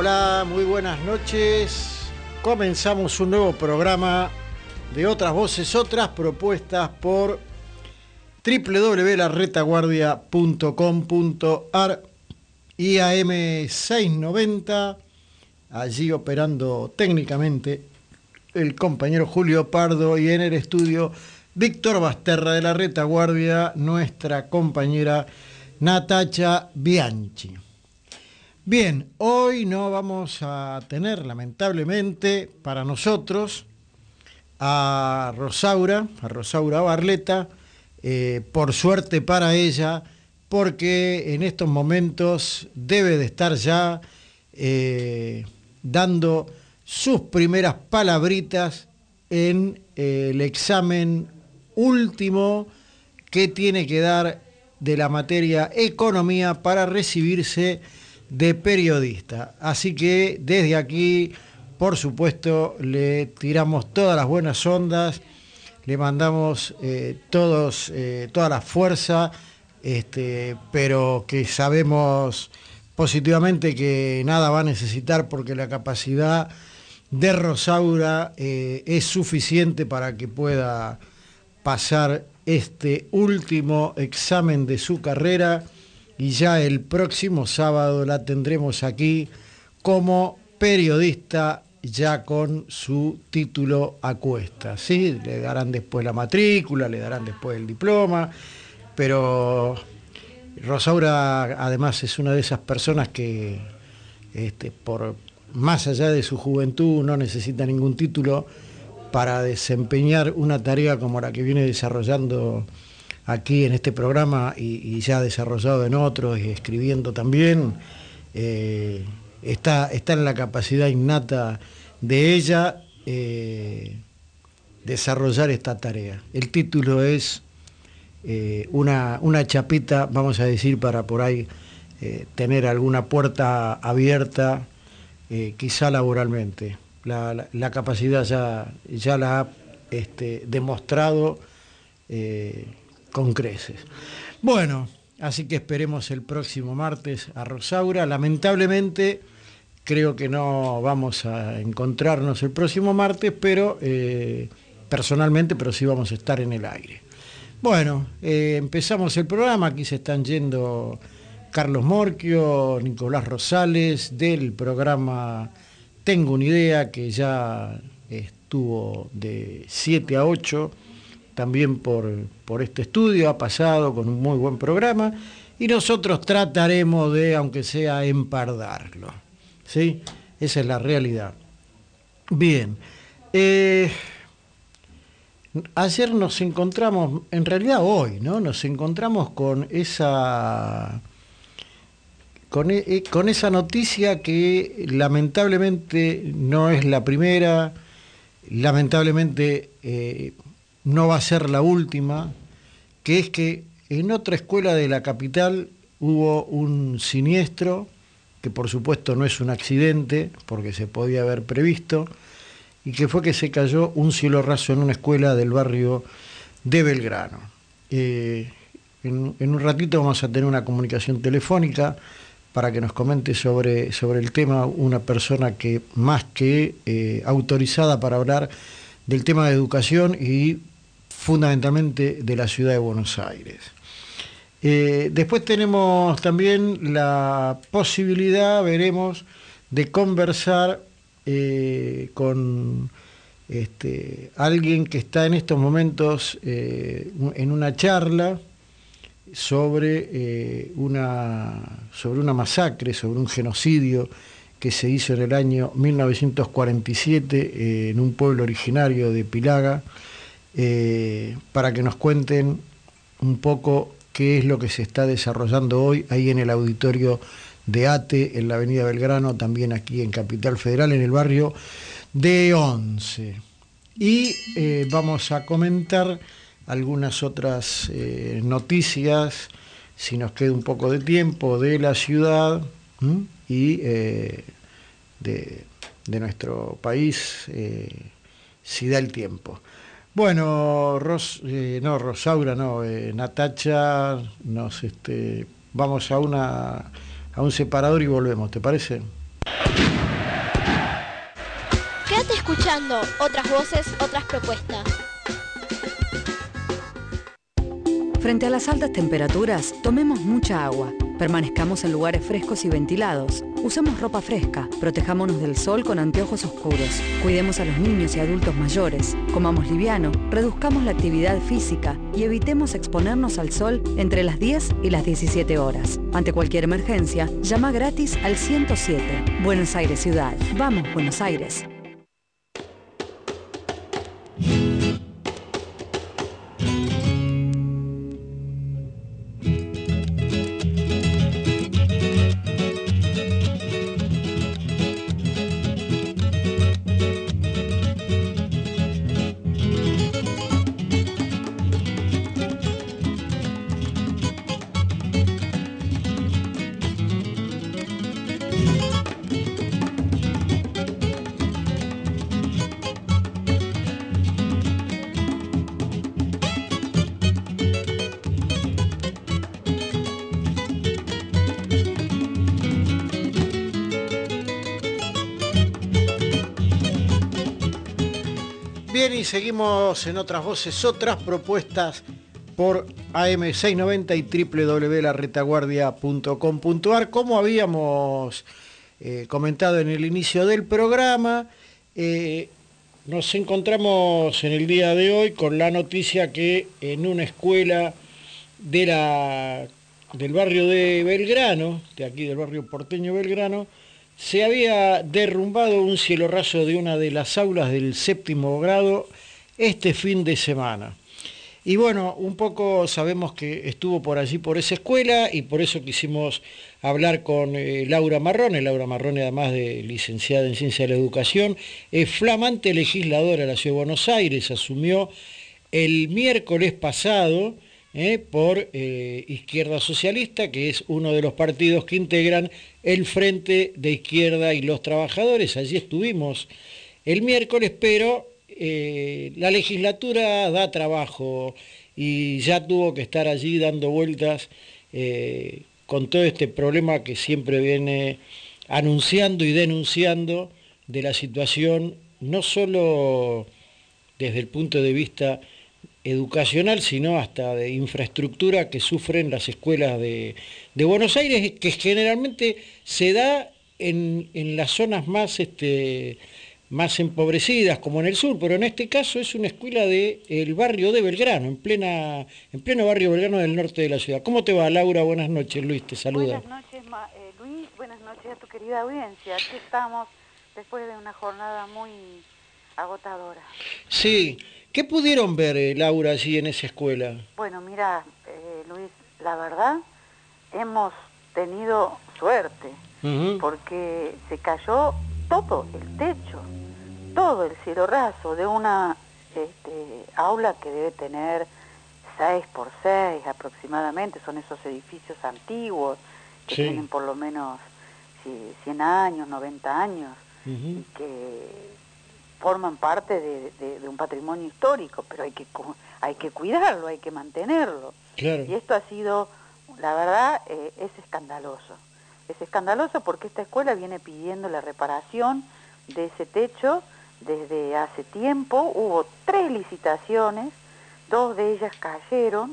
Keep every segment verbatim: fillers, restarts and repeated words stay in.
Hola, muy buenas noches. Comenzamos un nuevo programa de Otras Voces, Otras Propuestas por doble u doble u doble u punto la retaguardia punto com punto a r y A M seiscientos noventa, allí operando técnicamente el compañero Julio Pardo y en el estudio Víctor Basterra de la Retaguardia, nuestra compañera Natacha Bianchi. Bien, hoy no vamos a tener, lamentablemente, para nosotros, a Rosaura, a Rosaura Barleta, eh, por suerte para ella, porque en estos momentos debe de estar ya eh, dando sus primeras palabritas en eh, el examen último que tiene que dar de la materia economía para recibirse de periodista. Así que desde aquí, por supuesto, le tiramos todas las buenas ondas, le mandamos eh, todos, eh, toda la fuerza, este, pero que sabemos positivamente que nada va a necesitar porque la capacidad de Rosaura eh, es suficiente para que pueda pasar este último examen de su carrera. Y ya el próximo sábado la tendremos aquí como periodista ya con su título a cuestas, ¿sí? Le darán después la matrícula, le darán después el diploma, pero Rosaura además es una de esas personas que este, por más allá de su juventud no necesita ningún título para desempeñar una tarea como la que viene desarrollando aquí en este programa y, y ya desarrollado en otros y escribiendo también. eh, está, está en la capacidad innata de ella eh, desarrollar esta tarea. El título es eh, una, una chapita, vamos a decir, para por ahí eh, tener alguna puerta abierta, eh, quizá laboralmente. La, la, la capacidad ya, ya la ha este, demostrado eh, con creces. Bueno, así que esperemos el próximo martes a Rosaura. Lamentablemente creo que no vamos a encontrarnos el próximo martes, pero eh, personalmente, pero sí vamos a estar en el aire. Bueno, eh, empezamos el programa. Aquí se están yendo Carlos Morquio, Nicolás Rosales, del programa Tengo una Idea, que ya estuvo de siete a ocho, también por, por este estudio, ha pasado con un muy buen programa, y nosotros trataremos de, aunque sea, empardarlo, ¿sí? Esa es la realidad. Bien, eh, ayer nos encontramos, en realidad hoy, ¿no? Nos encontramos con esa, con, e, con esa noticia que lamentablemente no es la primera, lamentablemente eh, no va a ser la última, que es que en otra escuela de la capital hubo un siniestro, que por supuesto no es un accidente, porque se podía haber previsto, y que fue que se cayó un cielo raso en una escuela del barrio de Belgrano. Eh, en, en un ratito vamos a tener una comunicación telefónica para que nos comente sobre, sobre el tema una persona que más que eh, autorizada para hablar del tema de educación y fundamentalmente de la ciudad de Buenos Aires. Eh, después tenemos también la posibilidad, veremos, de conversar eh, con este, alguien que está en estos momentos eh, en una charla sobre, eh, una, sobre una masacre, sobre un genocidio que se hizo en el año mil novecientos cuarenta y siete eh, en un pueblo originario de Pilaga, eh, para que nos cuenten un poco qué es lo que se está desarrollando hoy ahí en el auditorio de ATE, en la avenida Belgrano, también aquí en Capital Federal, en el barrio de Once. Y eh, vamos a comentar algunas otras eh, noticias, si nos queda un poco de tiempo, de la ciudad ¿m? y eh, de, de nuestro país, eh, si da el tiempo. Bueno, Ros, eh, no, Rosaura, no, eh, Natacha, nos, este, vamos a, una, a un separador y volvemos, ¿te parece? escuchando otras voces, otras propuestas. Frente a las altas temperaturas, tomemos mucha agua. Permanezcamos en lugares frescos y ventilados. Usemos ropa fresca. Protejámonos del sol con anteojos oscuros. Cuidemos a los niños y adultos mayores. Comamos liviano. Reduzcamos la actividad física y evitemos exponernos al sol entre las diez y las diecisiete horas. Ante cualquier emergencia, llama gratis al ciento siete. Buenos Aires Ciudad. Vamos, Buenos Aires. Bien, y seguimos en otras voces, otras propuestas por A M seiscientos noventa y doble u doble u doble u punto la retaguardia punto com punto a r. Como habíamos eh, comentado en el inicio del programa, eh, nos encontramos en el día de hoy con la noticia que en una escuela de la, del barrio de Belgrano, de aquí del barrio porteño Belgrano, se había derrumbado un cielo raso de una de las aulas del séptimo grado este fin de semana. Y bueno, un poco sabemos que estuvo por allí, por esa escuela, y por eso quisimos hablar con eh, Laura Marrone. Laura Marrone, además de licenciada en Ciencia de la Educación, es flamante legisladora de la Ciudad de Buenos Aires. Asumió el miércoles pasado eh, por eh, Izquierda Socialista, que es uno de los partidos que integran el Frente de Izquierda y los Trabajadores. Allí estuvimos el miércoles, pero eh, la legislatura da trabajo y ya tuvo que estar allí dando vueltas eh, con todo este problema que siempre viene anunciando y denunciando de la situación, no solo desde el punto de vista educacional, sino hasta de infraestructura que sufren las escuelas de, de Buenos Aires, que generalmente se da en, en las zonas más, este, más empobrecidas, como en el sur, pero en este caso es una escuela del barrio de Belgrano, en, plena, en pleno barrio Belgrano del norte de la ciudad. ¿Cómo te va, Laura? Buenas noches, Luis te saluda. Buenas noches, Ma, eh, Luis, buenas noches a tu querida audiencia. Aquí estamos después de una jornada muy agotadora. Sí. ¿Qué pudieron ver, eh, Laura, allí en esa escuela? Bueno, mira, eh, Luis, la verdad, hemos tenido suerte, uh-huh. porque se cayó todo el techo, todo el cielo raso de una este, aula que debe tener seis por seis aproximadamente, son esos edificios antiguos que sí. tienen por lo menos sí, cien años, noventa años, uh-huh. y que forman parte de, de, de un patrimonio histórico, pero hay que hay que cuidarlo, hay que mantenerlo. Claro. Y esto ha sido, la verdad, eh, es escandaloso. Es escandaloso porque esta escuela viene pidiendo la reparación de ese techo desde hace tiempo. Hubo tres licitaciones, dos de ellas cayeron,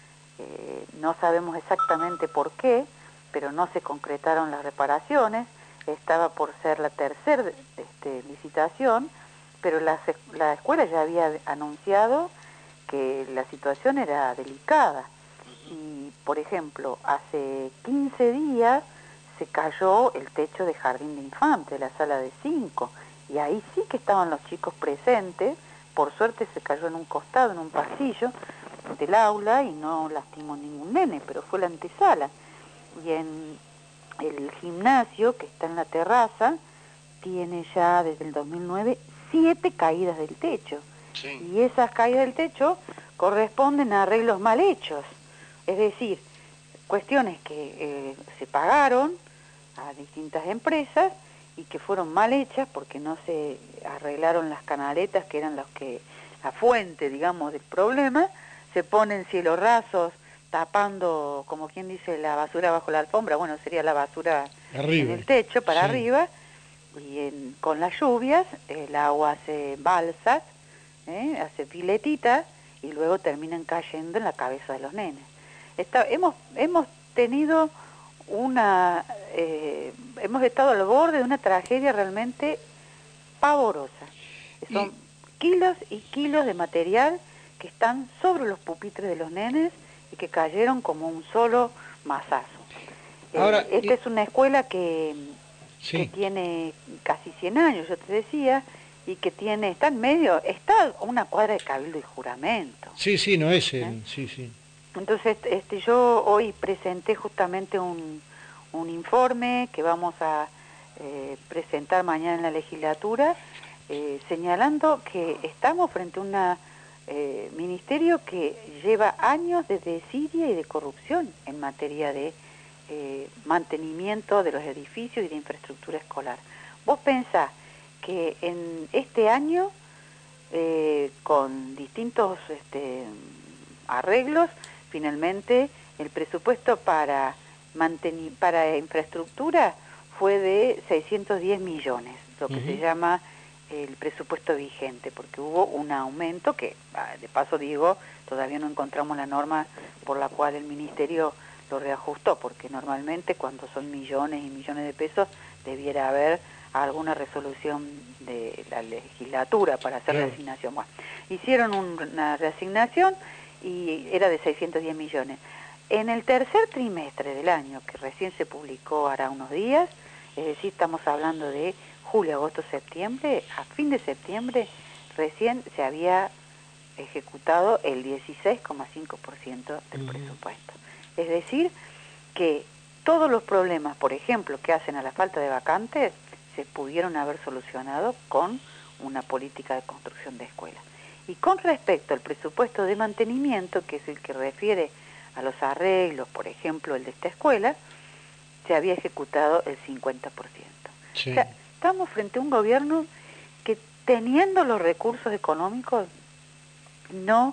eh, no sabemos exactamente por qué, pero no se concretaron las reparaciones. Estaba por ser la tercera este, licitación, pero la, la escuela ya había anunciado que la situación era delicada. Y, por ejemplo, hace quince días se cayó el techo de jardín de infantes, de la sala de cinco, y ahí sí que estaban los chicos presentes. Por suerte se cayó en un costado, en un pasillo del aula, y no lastimó ningún nene, pero fue la antesala. Y en el gimnasio, que está en la terraza, tiene ya desde el dos mil nueve siete caídas del techo. Sí. Y esas caídas del techo corresponden a arreglos mal hechos. Es decir, cuestiones que eh, se pagaron a distintas empresas y que fueron mal hechas porque no se arreglaron las canaletas, que eran las que, la fuente, digamos, del problema. Se ponen cielos rasos tapando, como quien dice, la basura bajo la alfombra. Bueno, sería la basura arriba, en el techo, para sí. arriba. y en, con las lluvias el agua hace balsas, ¿eh? hace piletitas y luego terminan cayendo en la cabeza de los nenes. Está, hemos, hemos tenido una, eh, hemos estado al borde de una tragedia realmente pavorosa. Son y... kilos y kilos de material que están sobre los pupitres de los nenes y que cayeron como un solo mazazo. Ahora, eh, esta y... es una escuela que, sí. que tiene casi cien años, yo te decía, y que tiene, está en medio, está a una cuadra de Cabildo y Juramento. Sí, sí, no es el, ¿eh? sí, sí. Entonces, este, yo hoy presenté justamente un, un informe que vamos a eh, presentar mañana en la legislatura, eh, señalando que estamos frente a un eh, ministerio que lleva años de desidia y de corrupción en materia de eh, mantenimiento de los edificios y de infraestructura escolar. Vos pensás que en este año, eh, con distintos este, arreglos, finalmente el presupuesto para, manteni- para infraestructura fue de seiscientos diez millones, lo que uh-huh. se llama el presupuesto vigente, porque hubo un aumento que, de paso digo, todavía no encontramos la norma por la cual el ministerio lo reajustó, porque normalmente cuando son millones y millones de pesos debiera haber alguna resolución de la legislatura para hacer la asignación. Bueno, hicieron un, una reasignación y era de seiscientos diez millones. En el tercer trimestre del año, que recién se publicó hará unos días, es decir, estamos hablando de julio, agosto, septiembre, a fin de septiembre recién se había ejecutado el dieciséis coma cinco por ciento del uh-huh. presupuesto. Es decir, que todos los problemas, por ejemplo, que hacen a la falta de vacantes, se pudieron haber solucionado con una política de construcción de escuelas. Y con respecto al presupuesto de mantenimiento, que es el que refiere a los arreglos, por ejemplo, el de esta escuela, se había ejecutado el cincuenta por ciento. Sí. O sea, estamos frente a un gobierno que, teniendo los recursos económicos, no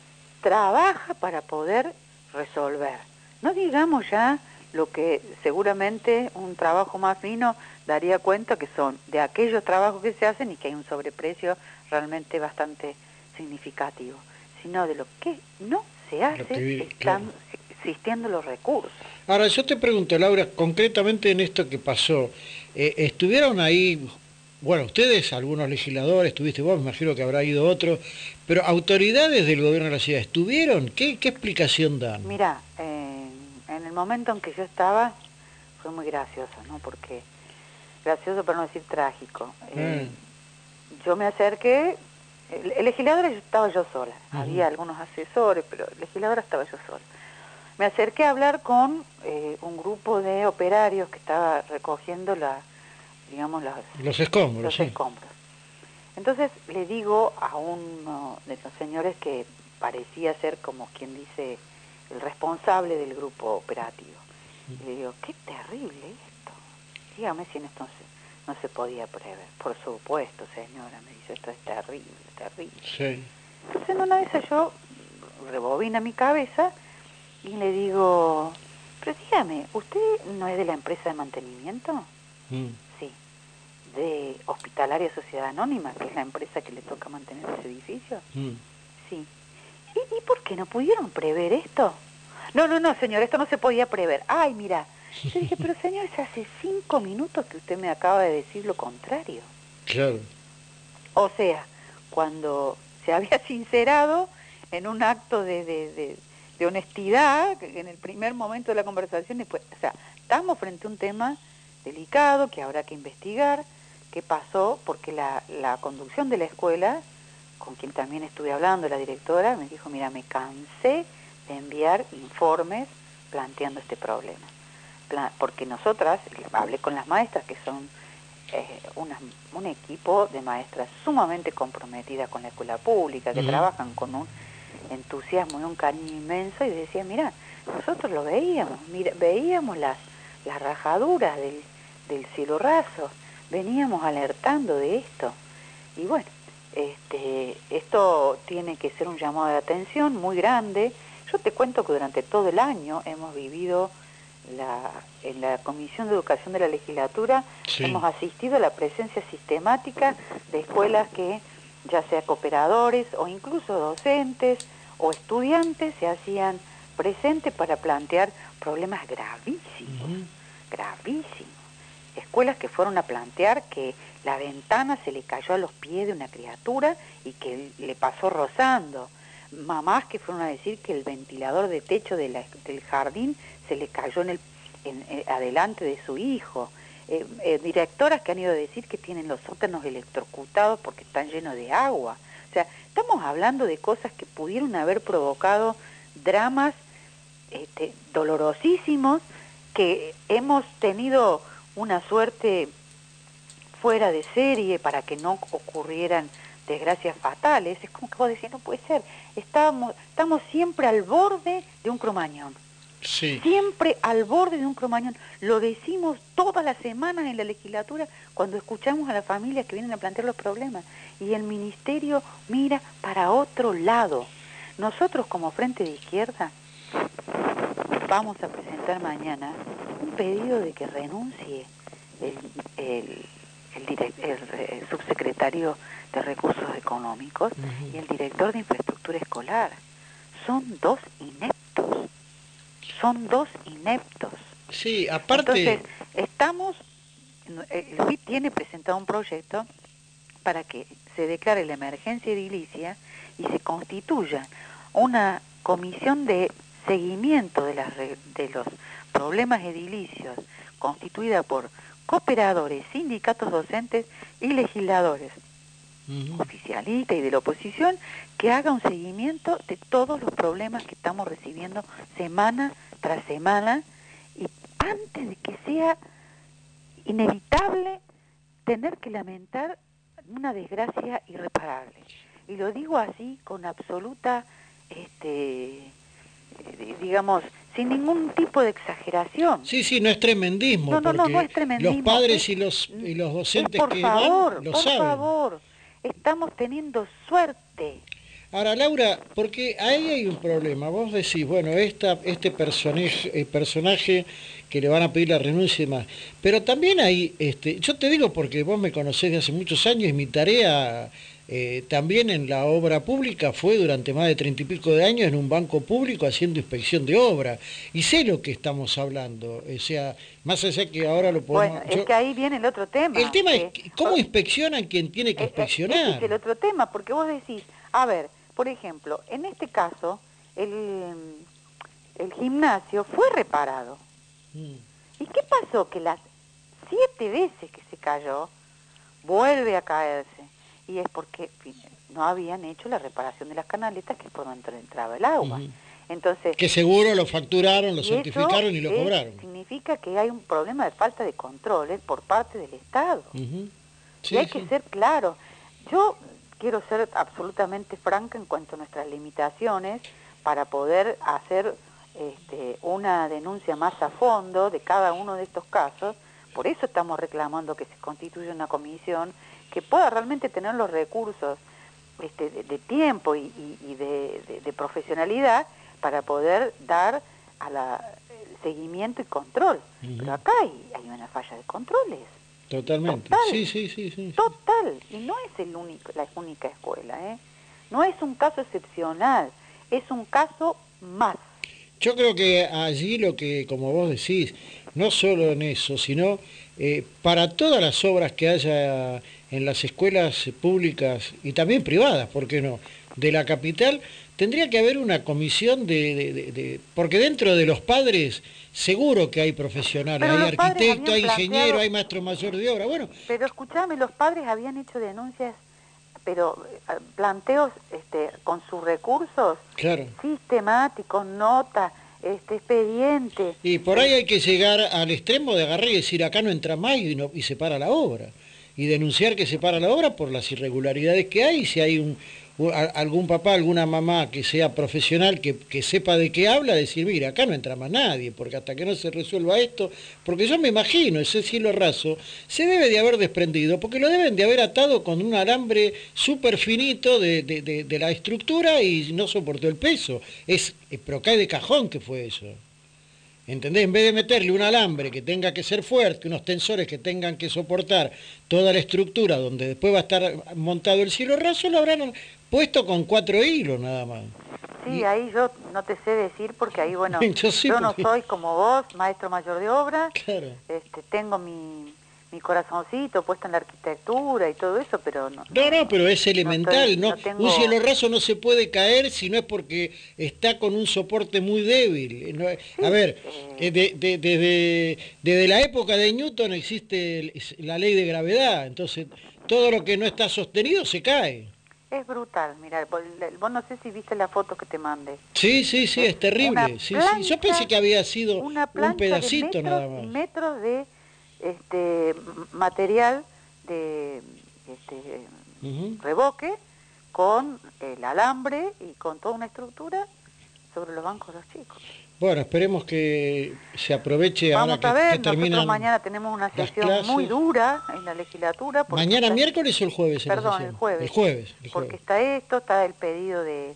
trabaja para poder resolver. No digamos ya lo que seguramente un trabajo más fino daría cuenta que son de aquellos trabajos que se hacen y que hay un sobreprecio realmente bastante significativo, sino de lo que no se hace, vi, están claro. existiendo los recursos. Ahora, yo te pregunto, Laura, concretamente en esto que pasó, eh, ¿estuvieron ahí, bueno, ustedes, algunos legisladores, estuviste vos, me imagino que habrá ido otro, pero autoridades del gobierno de la ciudad, ¿estuvieron? ¿Qué, qué explicación dan? Mirá, eh, en el momento en que yo estaba, fue muy gracioso, ¿no? Porque, gracioso para no decir trágico. Eh, mm. Yo me acerqué, el, el legislador estaba yo sola, uh-huh. había algunos asesores, pero el legislador estaba yo sola. Me acerqué a hablar con eh, un grupo de operarios que estaba recogiendo la, digamos, las, los escombros. Los sí. escombros. Entonces le digo a uno de esos señores que parecía ser como quien dice el responsable del grupo operativo. Y le digo, qué terrible esto. Dígame si en esto no se, no se podía prever. Por supuesto, señora, me dice, esto es terrible, terrible. Sí. Entonces en una de esas yo rebobina mi cabeza y le digo, pero dígame, ¿usted no es de la empresa de mantenimiento? Mm. Sí. ¿De Hospitalaria Sociedad Anónima, que es la empresa que le toca mantener ese edificio? Mm. Sí. ¿Y, ¿Y por qué no pudieron prever esto? No, no, no, señor, esto no se podía prever. Ay, mira. Yo dije, pero señor, hace cinco minutos que usted me acaba de decir lo contrario. Claro. O sea, cuando se había sincerado en un acto de, de, de, de honestidad, en el primer momento de la conversación, después, o sea, estamos frente a un tema delicado que habrá que investigar, qué pasó, porque la, la conducción de la escuela, con quien también estuve hablando, la directora, me dijo, mira, me cansé de enviar informes planteando este problema. Pla- porque nosotras, hablé con las maestras, que son eh, una, un equipo de maestras sumamente comprometidas con la escuela pública, que uh-huh. trabajan con un entusiasmo y un cariño inmenso, y decía, mira, nosotros lo veíamos, mira, veíamos las, las rajaduras del, del cielo raso, veníamos alertando de esto, y bueno, este, esto tiene que ser un llamado de atención muy grande. Yo te cuento que durante todo el año hemos vivido la, en la Comisión de Educación de la Legislatura sí. hemos asistido a la presencia sistemática de escuelas que, ya sea cooperadores o incluso docentes o estudiantes, se hacían presentes para plantear problemas gravísimos, uh-huh. gravísimos. Escuelas que fueron a plantear que la ventana se le cayó a los pies de una criatura y que le pasó rozando. Mamás que fueron a decir que el ventilador de techo de la, del jardín se le cayó en el en, en, adelante de su hijo. Eh, eh, directoras que han ido a decir que tienen los sótanos electrocutados porque están llenos de agua. O sea, estamos hablando de cosas que pudieron haber provocado dramas este, dolorosísimos, que hemos tenido una suerte fuera de serie para que no ocurrieran desgracias fatales. Es como que vos decís, no puede ser, estamos, estamos siempre al borde de un cromañón. Sí. Siempre al borde de un cromañón. Lo decimos todas las semanas en la legislatura cuando escuchamos a las familias que vienen a plantear los problemas. Y el ministerio mira para otro lado. Nosotros como Frente de Izquierda vamos a presentar mañana un pedido de que renuncie el, el, el, direct, el, el subsecretario de Recursos Económicos uh-huh. y el director de Infraestructura Escolar. Son dos ineptos. Son dos ineptos. Sí, aparte... Entonces, estamos... El F I T tiene presentado un proyecto para que se declare la emergencia edilicia y se constituya una comisión de seguimiento de, las, de los problemas edilicios constituida por cooperadores, sindicatos docentes y legisladores uh-huh. oficialistas y de la oposición, que haga un seguimiento de todos los problemas que estamos recibiendo semana tras semana, y antes de que sea inevitable tener que lamentar una desgracia irreparable. Y lo digo así con absoluta, este, digamos, sin ningún tipo de exageración. Sí, sí, no es tremendismo. No, no, no, no es tremendismo. Los padres y los, y los docentes por que favor, van lo por saben. Por favor, estamos teniendo suerte. Ahora, Laura, porque ahí hay un problema. Vos decís, bueno, esta, este personaje, eh, personaje que le van a pedir la renuncia y demás. Pero también hay, este, yo te digo porque vos me conocés de hace muchos años y mi tarea eh, también en la obra pública fue durante más de treinta y pico de años en un banco público haciendo inspección de obra. Y sé lo que estamos hablando. O sea, más allá que ahora lo podemos... Bueno, es yo, que ahí viene el otro tema. El tema eh, es cómo inspeccionan quien tiene que eh, inspeccionar. Ese es el otro tema, porque vos decís, a ver, por ejemplo, en este caso, el, el gimnasio fue reparado. Mm. ¿Y qué pasó? Que las siete veces que se cayó, vuelve a caerse. Y es porque no habían hecho la reparación de las canaletas, que es por donde entraba el agua. Uh-huh. Entonces, que seguro lo facturaron, lo certificaron y lo es, cobraron. Significa que hay un problema de falta de controles por parte del Estado. Uh-huh. Sí, y hay sí. que ser claro. Yo quiero ser absolutamente franca en cuanto a nuestras limitaciones para poder hacer este, una denuncia más a fondo de cada uno de estos casos. Por eso estamos reclamando que se constituya una comisión que pueda realmente tener los recursos este, de, de tiempo y, y, y de, de, de profesionalidad para poder dar a la seguimiento y control. Uh-huh. Pero acá hay, hay una falla de controles. Totalmente. Total, sí, sí, sí, sí. Total. Y no es el único, la única escuela, ¿eh? No es un caso excepcional, es un caso más. Yo creo que allí lo que, como vos decís, no solo en eso, sino eh, para todas las obras que haya en las escuelas públicas y también privadas, ¿por qué no?, de la capital, tendría que haber una comisión de... de, de, de porque dentro de los padres seguro que hay profesionales, pero hay arquitectos, hay planteado... ingenieros, hay maestro mayor de obra, bueno... Pero escuchame, los padres habían hecho denuncias, pero planteos este, con sus recursos claro. sistemáticos, notas, este expediente. Y por ahí hay que llegar al extremo de agarrar y decir acá no entra más y, no, y se para la obra. Y denunciar que se para la obra por las irregularidades que hay, si hay un... algún papá, alguna mamá que sea profesional, que, que sepa de qué habla, decir, mira, acá no entra más nadie, porque hasta que no se resuelva esto, porque yo me imagino, ese cielo raso, se debe de haber desprendido, porque lo deben de haber atado con un alambre súper finito de, de, de, de la estructura y no soportó el peso. Es, pero cae de cajón que fue eso. ¿entendés? En vez de meterle un alambre que tenga que ser fuerte, unos tensores que tengan que soportar toda la estructura donde después va a estar montado el cielo raso, lo habrán puesto con cuatro hilos nada más. Sí, y... ahí yo no te sé decir porque ahí, bueno, yo, sí, yo porque... no soy como vos, maestro mayor de obra, claro. este, tengo mi, mi corazoncito puesto en la arquitectura y todo eso, pero no. No, no, pero es elemental, no, ¿no? estoy, no tengo... Un cielo raso no se puede caer si no es porque está con un soporte muy débil. ¿no? Sí, a ver, eh... de, de, de, de, desde la época de Newton existe la ley de gravedad, entonces todo lo que no está sostenido se cae. Es brutal, mira, vos, vos no sé si viste la foto que te mandé. Sí, sí, sí, es, es terrible. Sí, plancha, sí. Yo pensé que había sido una un pedacito de metros, nada más. metros de este material de este, uh-huh. revoque con el alambre y con toda una estructura sobre los bancos de los chicos. Bueno, esperemos que se aproveche Vamos ahora que, a ver, que terminan. Nosotros mañana tenemos una sesión muy dura en la legislatura. ¿Mañana está, miércoles o el jueves? Perdón, el jueves. El jueves. El porque jueves. está esto, está el pedido de...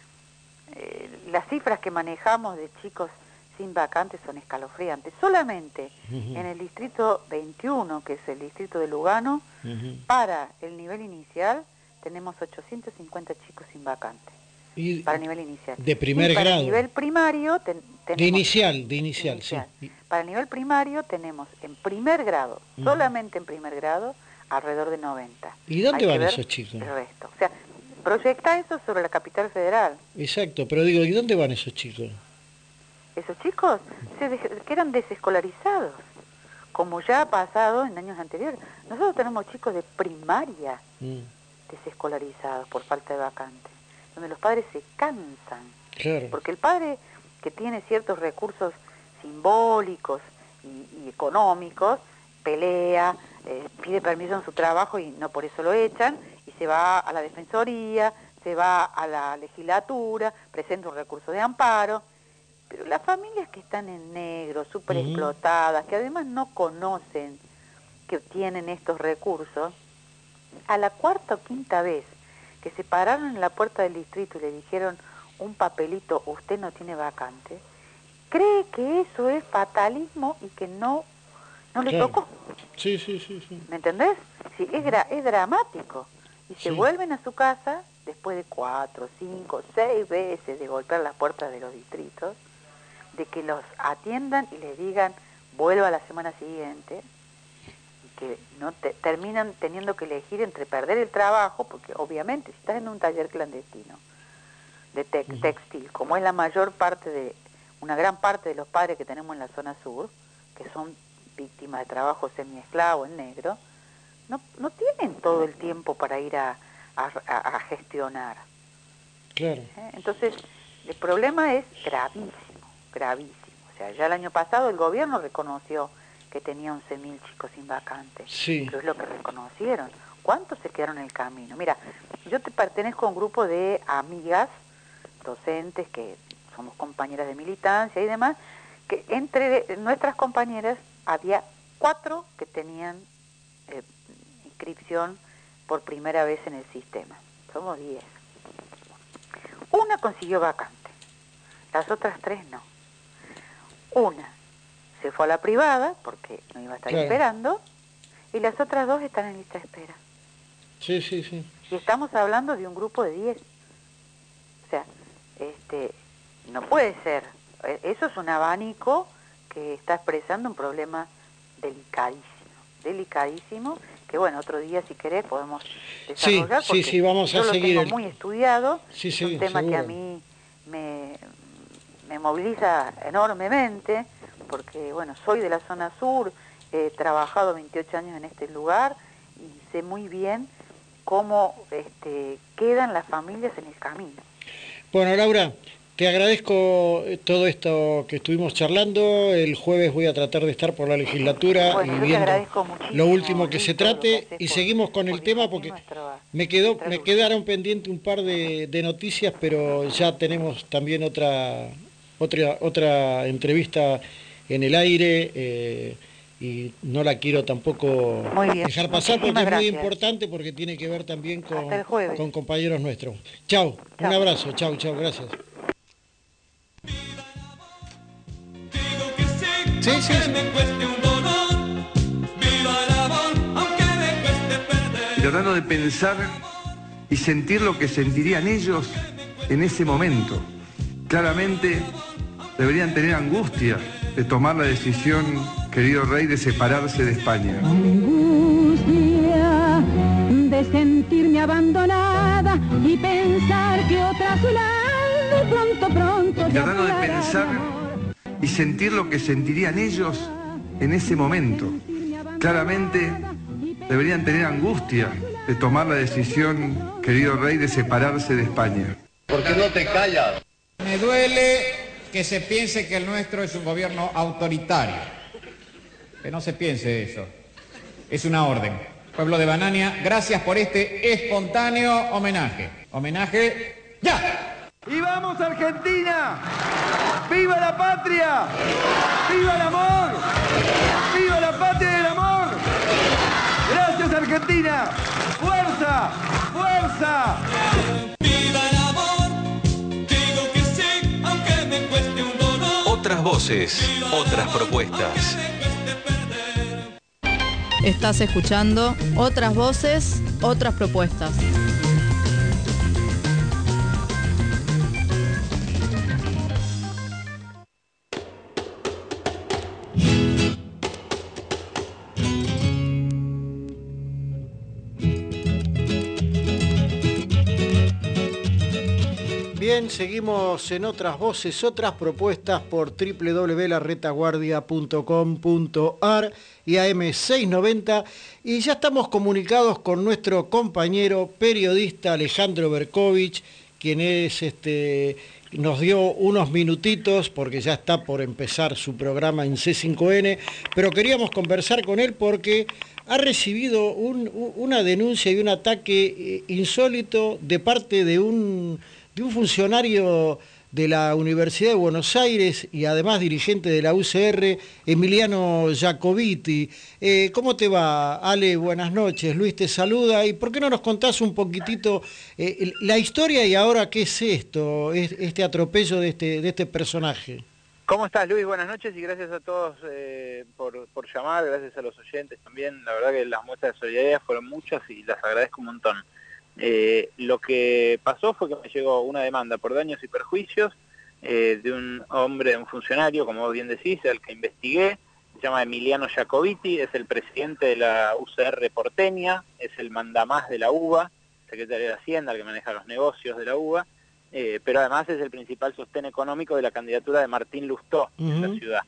Eh, las cifras que manejamos de chicos sin vacantes son escalofriantes. Solamente uh-huh. en el distrito veintiuno, que es el distrito de Lugano, uh-huh. para el nivel inicial tenemos ochocientos cincuenta chicos sin vacantes. Y para el nivel inicial. De primer y para grado. el nivel primario ten, tenemos... De inicial, de inicial, inicial, sí. Para el nivel primario tenemos en primer grado, uh-huh. solamente en primer grado, alrededor de noventa. ¿Y dónde Hay van esos chicos? El resto. O sea, proyecta eso sobre la capital federal. Exacto, pero digo, ¿y dónde van esos chicos? Esos chicos se de, que eran desescolarizados, como ya ha pasado en años anteriores. Nosotros tenemos chicos de primaria mm. desescolarizados por falta de vacantes, donde los padres se cansan. Claro. Porque el padre que tiene ciertos recursos simbólicos y, y económicos, pelea, eh, pide permiso en su trabajo y no por eso lo echan, y se va a la defensoría, se va a la legislatura, presenta un recurso de amparo. Pero las familias que están en negro, súper uh-huh. explotadas, que además no conocen que tienen estos recursos, a la cuarta o quinta vez que se pararon en la puerta del distrito y le dijeron un papelito, usted no tiene vacante, cree que eso es fatalismo y que no, no le claro. tocó. Sí, sí, sí, sí. ¿Me entendés? Sí, es, gra- es dramático. Y se sí. vuelven a su casa después de cuatro, cinco, seis veces de golpear las puertas de los distritos, de que los atiendan y les digan vuelva la semana siguiente, y que no te, terminan teniendo que elegir entre perder el trabajo, porque obviamente si estás en un taller clandestino de te- uh-huh. textil, como es la mayor parte de, una gran parte de los padres que tenemos en la zona sur, que son víctimas de trabajo semiesclavo en negro, no, no tienen todo el tiempo para ir a, a, a gestionar. Claro. ¿Eh? Entonces, el problema es gravísimo. gravísimo. O sea, ya el año pasado el gobierno reconoció que tenía once mil chicos sin vacantes. Sí. Pero es lo que reconocieron. ¿Cuántos se quedaron en el camino? Mira, yo te pertenezco a un grupo de amigas, docentes, que somos compañeras de militancia y demás, que entre nuestras compañeras había cuatro que tenían eh, inscripción por primera vez en el sistema. Somos diez. Una consiguió vacante, las otras tres no. Una se fue a la privada porque no iba a estar claro. esperando y las otras dos están en lista de espera. Sí, sí, sí. Y estamos hablando de un grupo de diez. O sea, este, no puede ser. Eso es un abanico que está expresando un problema delicadísimo, delicadísimo, que bueno, otro día si querés podemos desarrollar. Sí, sí, sí, vamos a seguir. Yo lo tengo el... muy estudiado, sí, es sí, un tema seguro. que a mí me... me moviliza enormemente, porque bueno, soy de la zona sur, he trabajado veintiocho años en este lugar y sé muy bien cómo este, quedan las familias en el camino. Bueno, Laura, te agradezco todo esto que estuvimos charlando. El jueves voy a tratar de estar por la legislatura bueno, y yo viendo te agradezco muchísimo, lo último que se trate que y por, seguimos con el tema porque nuestra, me quedó me quedaron pendiente un par de, de noticias, pero ya tenemos también otra otra otra entrevista en el aire eh, y no la quiero tampoco dejar pasar porque gracias. Es muy importante porque tiene que ver también con, con compañeros nuestros. Chau, chau. Un abrazo, chau, chau, gracias. Viva el amor, digo que Sí, sí, sí. Tratando de pensar y sentir lo que sentirían ellos en ese momento. Claramente deberían tener angustia de tomar la decisión, querido rey, de separarse de España. Angustia de sentirme abandonada y pensar que otra a su lado pronto, pronto. Tratando de pensar y sentir lo que sentirían ellos en ese momento. Claramente deberían tener angustia de tomar la decisión, querido rey, de separarse de España. ¿Por qué no te callas? Me duele que se piense que el nuestro es un gobierno autoritario. Que no se piense eso. Es una orden. Pueblo de Banania, gracias por este espontáneo homenaje. Homenaje ya. ¡Y vamos Argentina! ¡Viva la patria! ¡Viva el amor! ¡Viva la patria y el amor! ¡Gracias Argentina! ¡Fuerza! ¡Fuerza! ¡Viva el amor! Digo que sí, aunque me cueste un dolor. Otras voces, otras propuestas. Estás escuchando Otras Voces, Otras Propuestas. Bien, seguimos en Otras Voces, Otras Propuestas por doble u doble u doble u punto la retaguardia punto com punto a r y A M seiscientos noventa, y ya estamos comunicados con nuestro compañero periodista Alejandro Berkovich, quien es este nos dio unos minutitos porque ya está por empezar su programa en C cinco N, pero queríamos conversar con él porque ha recibido un, una denuncia y un ataque insólito de parte de un de un funcionario de la Universidad de Buenos Aires y además dirigente de la U C R, Emiliano Jacobiti. Eh, ¿Cómo te va, Ale? Buenas noches. Luis te saluda. ¿Y por qué no nos contás un poquitito eh, la historia y ahora qué es esto, este atropello de este, de este personaje? ¿Cómo estás, Luis? Buenas noches y gracias a todos eh, por, por llamar, gracias a los oyentes también. La verdad que las muestras de solidaridad fueron muchas y las agradezco un montón. Eh, lo que pasó fue que me llegó una demanda por daños y perjuicios eh, de un hombre, un funcionario, como vos bien decís, al que investigué. Se llama Emiliano Jacobiti, es el presidente de la U C R porteña, es el mandamás de la U B A, secretario de Hacienda, el que maneja los negocios de la U B A, eh, pero además es el principal sostén económico de la candidatura de Martín Lustó uh-huh. en la ciudad.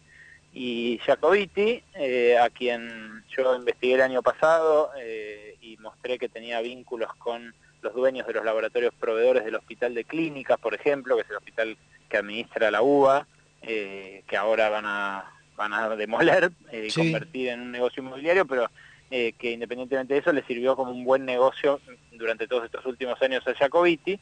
Y Jacobiti, eh, a quien yo investigué el año pasado eh, y mostré que tenía vínculos con los dueños de los laboratorios proveedores del Hospital de Clínicas, por ejemplo, que es el hospital que administra la U B A, eh, que ahora van a, van a demoler y eh, sí. convertir en un negocio inmobiliario, pero eh, que independientemente de eso le sirvió como un buen negocio durante todos estos últimos años a Jacobiti.